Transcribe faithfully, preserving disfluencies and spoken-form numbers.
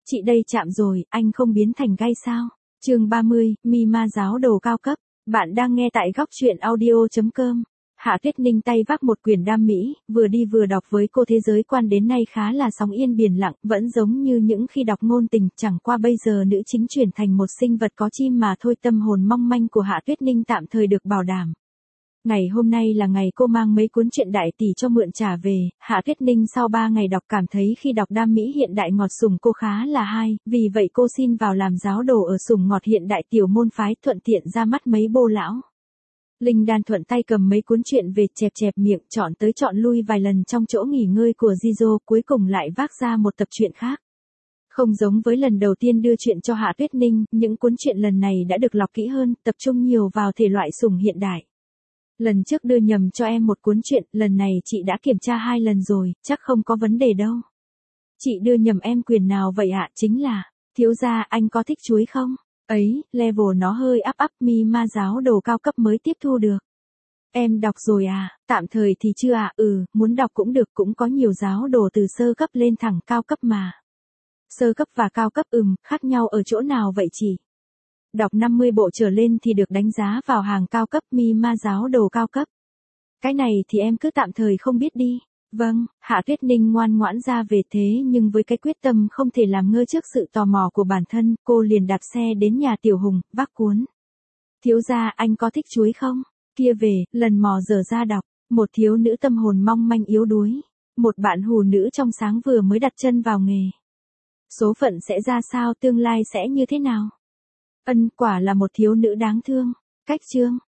Chị đây chạm rồi, anh không biến thành gai sao? Chương ba mươi, Mi Ma giáo đồ cao cấp. Bạn đang nghe tại góc truyện audio chấm com. Hạ Tuyết Ninh tay vác một quyển đam mỹ, vừa đi vừa đọc với cô thế giới quan đến nay khá là sóng yên biển lặng, vẫn giống như những khi đọc ngôn tình, chẳng qua bây giờ nữ chính chuyển thành một sinh vật có chim mà thôi. Tâm hồn mong manh của Hạ Tuyết Ninh tạm thời được bảo đảm. Ngày hôm nay là ngày cô mang mấy cuốn truyện đại tỷ cho mượn trả về, Hạ Tuyết Ninh sau ba ngày đọc cảm thấy khi đọc đam mỹ hiện đại ngọt sủng cô khá là hay, vì vậy cô xin vào làm giáo đồ ở sủng ngọt hiện đại tiểu môn phái, thuận tiện ra mắt mấy bô lão. Linh Đan thuận tay cầm mấy cuốn truyện về, chẹp chẹp miệng, chọn tới chọn lui vài lần trong chỗ nghỉ ngơi của Jizo, cuối cùng lại vác ra một tập truyện khác. Không giống với lần đầu tiên đưa truyện cho Hạ Tuyết Ninh, những cuốn truyện lần này đã được lọc kỹ hơn, tập trung nhiều vào thể loại sủng hiện đại. Lần trước đưa nhầm cho em một cuốn truyện, lần này chị đã kiểm tra hai lần rồi, chắc không có vấn đề đâu. Chị đưa nhầm em quyền nào vậy ạ? Chính là, thiếu gia anh có thích chuối không? Ấy, level nó hơi áp áp, Mi Ma giáo đồ cao cấp mới tiếp thu được. Em đọc rồi à? Tạm thời thì chưa ạ, à? Ừ, muốn đọc cũng được, cũng có nhiều giáo đồ từ sơ cấp lên thẳng cao cấp mà. Sơ cấp và cao cấp ừm, khác nhau ở chỗ nào vậy chị? Đọc năm mươi bộ trở lên thì được đánh giá vào hàng cao cấp, Mi Ma giáo đồ cao cấp. Cái này thì em cứ tạm thời không biết đi. Vâng, Hạ Tuyết Ninh ngoan ngoãn ra về, thế nhưng với cái quyết tâm không thể làm ngơ trước sự tò mò của bản thân, cô liền đạp xe đến nhà Tiểu Hùng, vác cuốn. Thiếu gia anh có thích chuối không? Kia về, lần mò dở ra đọc, một thiếu nữ tâm hồn mong manh yếu đuối. Một bạn hù nữ trong sáng vừa mới đặt chân vào nghề. Số phận sẽ ra sao, tương lai sẽ như thế nào? Ân, quả là một thiếu nữ đáng thương. Cách chương.